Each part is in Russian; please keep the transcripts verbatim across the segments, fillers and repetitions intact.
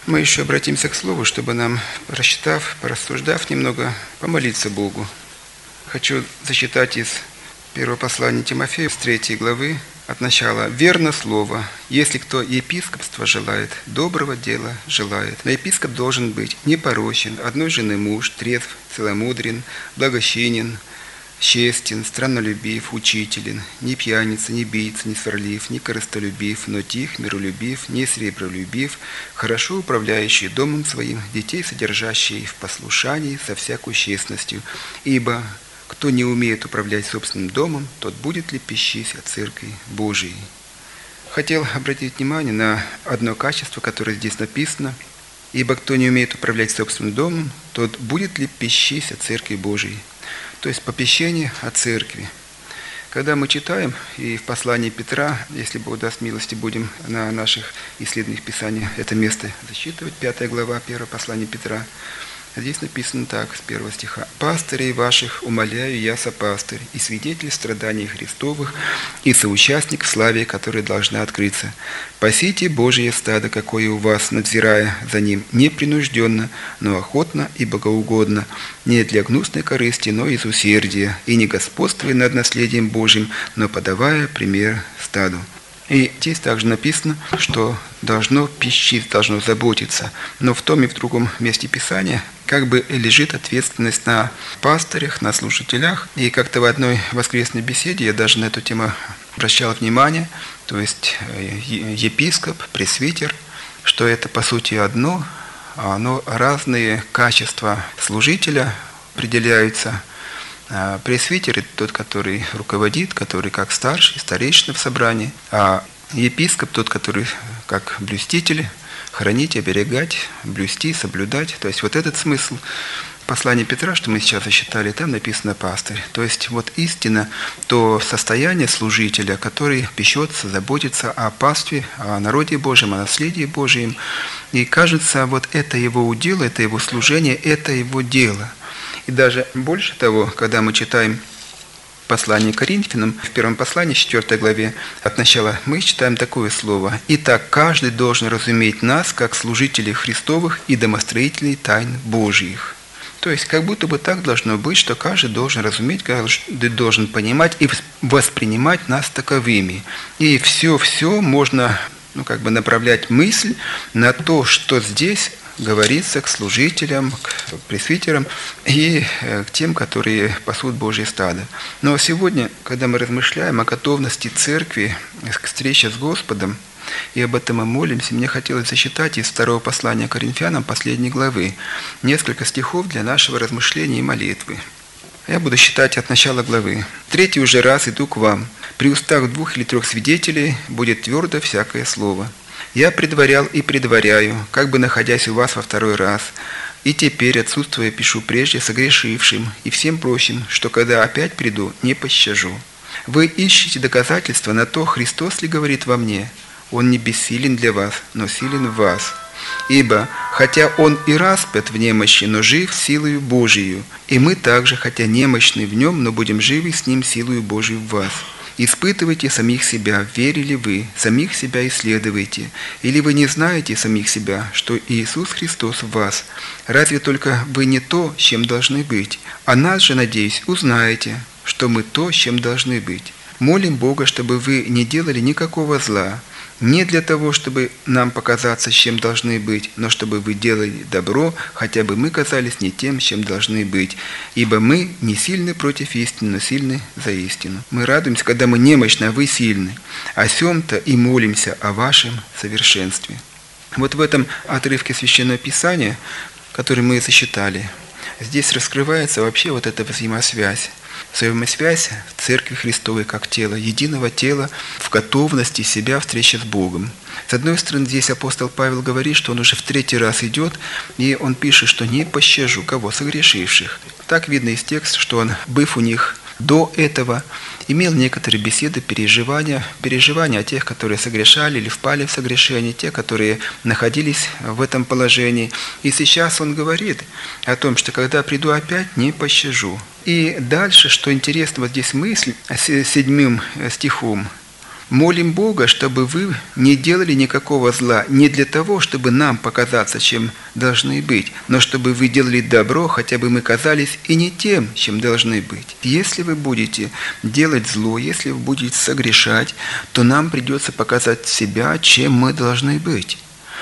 Мы еще обратимся к Слову, чтобы нам, прочитав, порассуждав немного, помолиться Богу. Хочу зачитать из первого послания Тимофею, с третьей главы, от начала. «Верно слово, если кто епископства желает, доброго дела желает. Но епископ должен быть непорочен, одной жены муж, трезв, целомудрен, благочинен, честен, страннолюбив, учителен, не пьяница, не бийца, не сварлив, не корыстолюбив, но тих, миролюбив, не сребролюбив, хорошо управляющий домом своим, детей содержащий в послушании со всякой честностью. Ибо кто не умеет управлять собственным домом, тот будет лепещись от церкви Божией». Хотел обратить внимание на одно качество, которое здесь написано. «Ибо кто не умеет управлять собственным домом, тот будет лепещись от церкви Божией». То есть попещение о церкви. Когда мы читаем, и в послании Петра, если Бог даст милости, будем на наших исследованиях Писания это место зачитывать, пятая глава, первое послание Петра, здесь написано так, с первого стиха. «Пастырей ваших умоляю я, сопастырь, и свидетель страданий Христовых, и соучастник в славе, которая должна открыться. Пасите Божие стадо, какое у вас, надзирая за ним, непринужденно, но охотно и богоугодно, не для гнусной корысти, но из усердия, и не господствуя над наследием Божьим, но подавая пример стаду». И здесь также написано, что должно пищить, должно заботиться. Но в том и в другом месте Писания как бы лежит ответственность на пастырях, на служителях. И как-то в одной воскресной беседе я даже на эту тему обращал внимание, то есть епископ, пресвитер, что это по сути одно, но разные качества служителя определяются. Пресвитер – это тот, который руководит, который как старший, старейшина в собрании, а епископ – тот, который как блюститель, хранить, оберегать, блюсти, соблюдать. То есть вот этот смысл послания Петра, что мы сейчас зачитали, там написано «пастырь». То есть вот истина, то состояние служителя, который печется, заботится о пастве, о народе Божьем, о наследии Божьем. И кажется, вот это его удел, это его служение, это его дело. И даже больше того, когда мы читаем послание Коринфянам, в первом послании, четвёртой главе, от начала, мы читаем такое слово: «Итак, каждый должен разуметь нас, как служителей Христовых и домостроителей тайн Божьих». То есть, как будто бы так должно быть, что каждый должен разуметь, каждый должен понимать и воспринимать нас таковыми. И все-все можно, ну, как бы направлять мысль на то, что здесь говорится к служителям, к пресвитерам и к тем, которые пасут Божье стадо. Но сегодня, когда мы размышляем о готовности церкви к встрече с Господом, и об этом мы молимся, мне хотелось зачитать из второго послания Коринфянам последней главы несколько стихов для нашего размышления и молитвы. Я буду читать от начала главы. «Третий уже раз иду к вам. При устах двух или трех свидетелей будет твердо всякое слово. Я предварял и предваряю, как бы находясь у вас во второй раз. И теперь, отсутствуя, пишу прежде согрешившим и всем прочим, что когда опять приду, не пощажу. Вы ищете доказательства на то, Христос ли говорит во мне. Он не бессилен для вас, но силен в вас. Ибо, хотя Он и распят в немощи, но жив силою Божией, и мы также, хотя немощны в Нем, но будем живы с Ним силою Божией в вас. Испытывайте самих себя, верили вы, самих себя исследуйте. Или вы не знаете самих себя, что Иисус Христос в вас? Разве только вы не то, чем должны быть? А нас же, надеюсь, узнаете, что мы то, чем должны быть. Молим Бога, чтобы вы не делали никакого зла, не для того, чтобы нам показаться, чем должны быть, но чтобы вы делали добро, хотя бы мы казались не тем, чем должны быть. Ибо мы не сильны против истины, но сильны за истину. Мы радуемся, когда мы немощны, а вы сильны. О сем-то и молимся о вашем совершенстве». Вот в этом отрывке Священного Писания, который мы зачитали, здесь раскрывается вообще вот эта взаимосвязь. Взаимосвязь в Церкви Христовой как тела, единого тела в готовности себя встречи с Богом. С одной стороны, здесь апостол Павел говорит, что он уже в третий раз идет, и он пишет, что «не пощажу кого? Согрешивших». Так видно из текста, что он, быв у них до этого, имел некоторые беседы, переживания, переживания о тех, которые согрешали или впали в согрешение, те, которые находились в этом положении. И сейчас он говорит о том, что когда приду опять, не пощажу. И дальше, что интересно, вот здесь мысль с седьмым стихом. молим Бога, чтобы вы не делали никакого зла, не для того, чтобы нам показаться, чем должны быть, но чтобы вы делали добро, хотя бы мы казались и не тем, чем должны быть. Если вы будете делать зло, если вы будете согрешать, то нам придется показать себя, чем мы должны быть.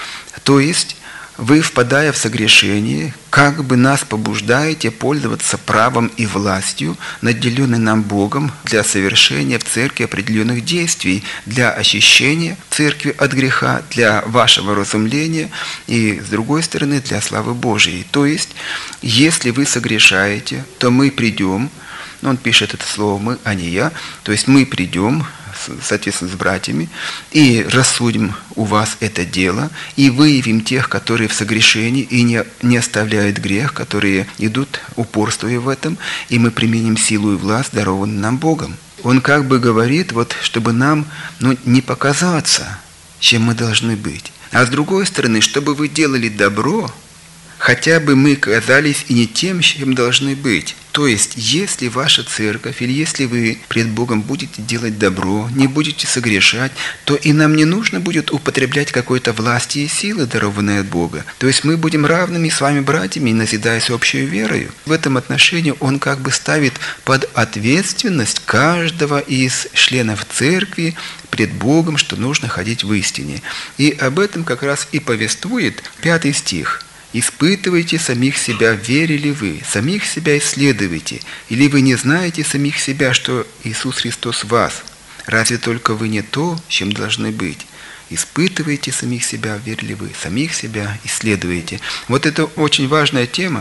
То есть, вы, впадая в согрешение, как бы нас побуждаете пользоваться правом и властью, наделенной нам Богом для совершения в церкви определенных действий, для очищения церкви от греха, для вашего разумления и, с другой стороны, для славы Божией. То есть, если вы согрешаете, то мы придем, он пишет это слово «мы», а не «я», то есть мы придем, соответственно, с братьями, и рассудим у вас это дело, и выявим тех, которые в согрешении и не, не оставляют грех, которые идут, упорствуя в этом, и мы применим силу и власть, дарованную нам Богом. Он как бы говорит, вот, чтобы нам ну, не показаться, чем мы должны быть. А с другой стороны, чтобы вы делали добро, хотя бы мы казались и не тем, чем должны быть. То есть, если ваша церковь или если вы пред Богом будете делать добро, не будете согрешать, то и нам не нужно будет употреблять какой-то власти и силы, дарованные от Бога. То есть, мы будем равными с вами братьями, назидаясь общей верою. В этом отношении он как бы ставит под ответственность каждого из членов церкви пред Богом, что нужно ходить в истине. И об этом как раз и повествует пятый стих. «Испытывайте самих себя, верили вы, самих себя исследуйте, или вы не знаете самих себя, что Иисус Христос в вас? Разве только вы не то, чем должны быть? Испытывайте самих себя, верили вы, самих себя исследуйте». Вот это очень важная тема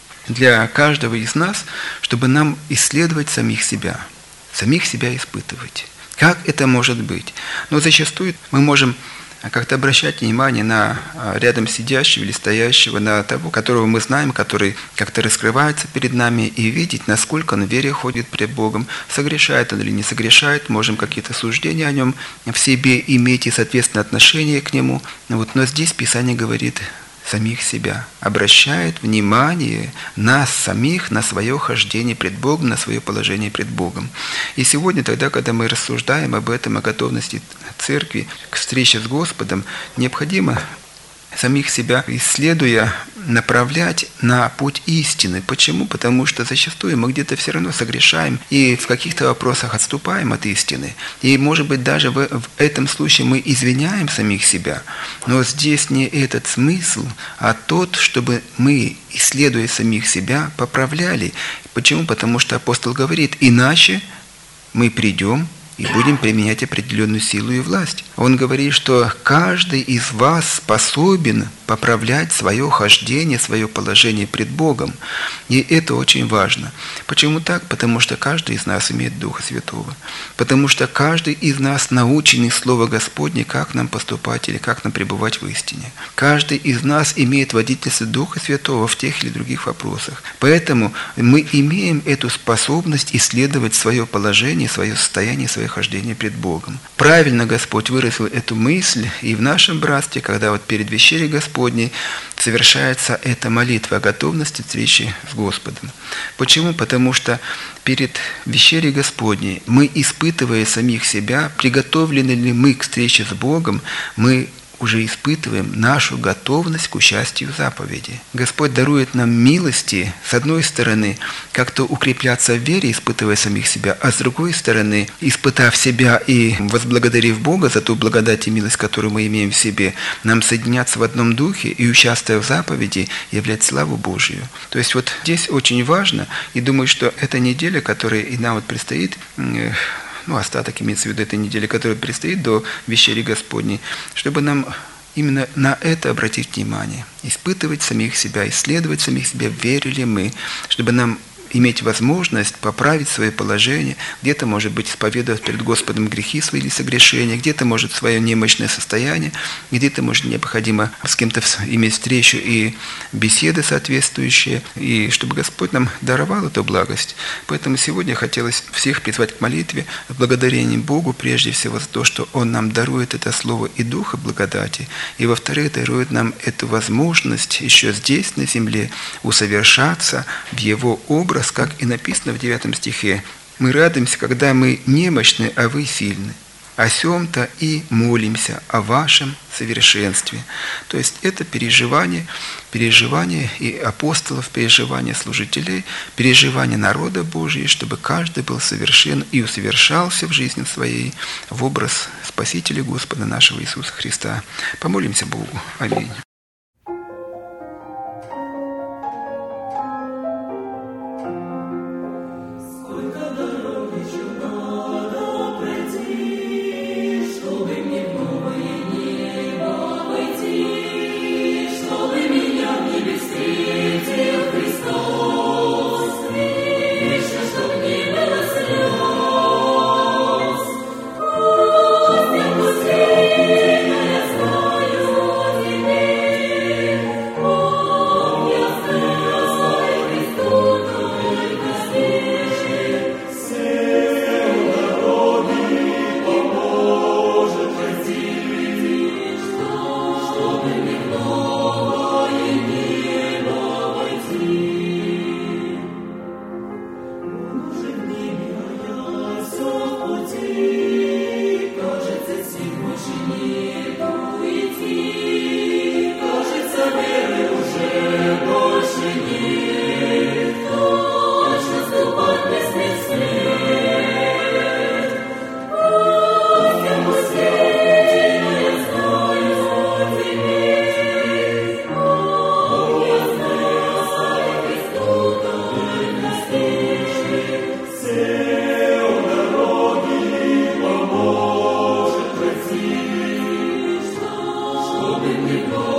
для каждого из нас, чтобы нам исследовать самих себя, самих себя испытывать. Как это может быть? Но зачастую мы можем как-то обращать внимание на рядом сидящего или стоящего, на того, которого мы знаем, который как-то раскрывается перед нами, и видеть, насколько он в вере ходит пред Богом, согрешает он или не согрешает, можем какие-то суждения о нем в себе иметь и, соответственно, отношение к нему. Вот, но здесь Писание говорит самих себя, обращает внимание нас самих, на свое хождение пред Богом, на свое положение пред Богом. И сегодня, тогда, когда мы рассуждаем об этом, о готовности церкви к встрече с Господом, необходимо самих себя, исследуя, направлять на путь истины. Почему? Потому что зачастую мы где-то все равно согрешаем и в каких-то вопросах отступаем от истины. И, может быть, даже в, в этом случае мы извиняем самих себя. Но здесь не этот смысл, а тот, чтобы мы, исследуя самих себя, поправляли. Почему? Потому что апостол говорит, иначе мы придем и будем применять определенную силу и власть. Он говорит, что каждый из вас способен поправлять свое хождение, свое положение пред Богом. И это очень важно. Почему так? Потому что каждый из нас имеет Духа Святого. Потому что каждый из нас научен Слово Господне, как нам поступать или как нам пребывать в истине. Каждый из нас имеет водительство Духа Святого в тех или других вопросах. Поэтому мы имеем эту способность исследовать свое положение, свое состояние, свое хождение пред Богом. Правильно Господь выразил эту мысль и в нашем братстве, когда вот перед вечерей Господней совершается эта молитва о готовности встречи с Господом. Почему? Потому что перед вечерей Господней мы, испытывая самих себя, приготовлены ли мы к встрече с Богом, мы уже испытываем нашу готовность к участию в заповеди. Господь дарует нам милости, с одной стороны, как-то укрепляться в вере, испытывая самих себя, а с другой стороны, испытав себя и возблагодарив Бога за ту благодать и милость, которую мы имеем в себе, нам соединяться в одном духе и, участвуя в заповеди, являть славу Божию. То есть вот здесь очень важно, и думаю, что эта неделя, которая и нам вот предстоит, ну, остаток имеется в виду этой недели, которая предстоит до вечери Господней, чтобы нам именно на это обратить внимание, испытывать самих себя, исследовать самих себя, верили мы, чтобы нам иметь возможность поправить свое положение, где-то, может быть, исповедовать перед Господом грехи свои или согрешения, где-то, может, свое немощное состояние, где-то, может, необходимо с кем-то иметь встречу и беседы соответствующие, и чтобы Господь нам даровал эту благость. Поэтому сегодня хотелось всех призвать к молитве, с благодарением Богу, прежде всего, за то, что Он нам дарует это слово и духа благодати, и, во-вторых, дарует нам эту возможность еще здесь, на земле, усовершаться в Его образ, как и написано в девятом стихе. «Мы радуемся, когда мы немощны, а вы сильны». о сем-то и молимся о вашем совершенстве». То есть это переживание, переживание и апостолов, переживание служителей, переживание народа Божьего, чтобы каждый был совершен и усовершался в жизни своей в образ Спасителя Господа нашего Иисуса Христа. Помолимся Богу. Аминь. Чтобы не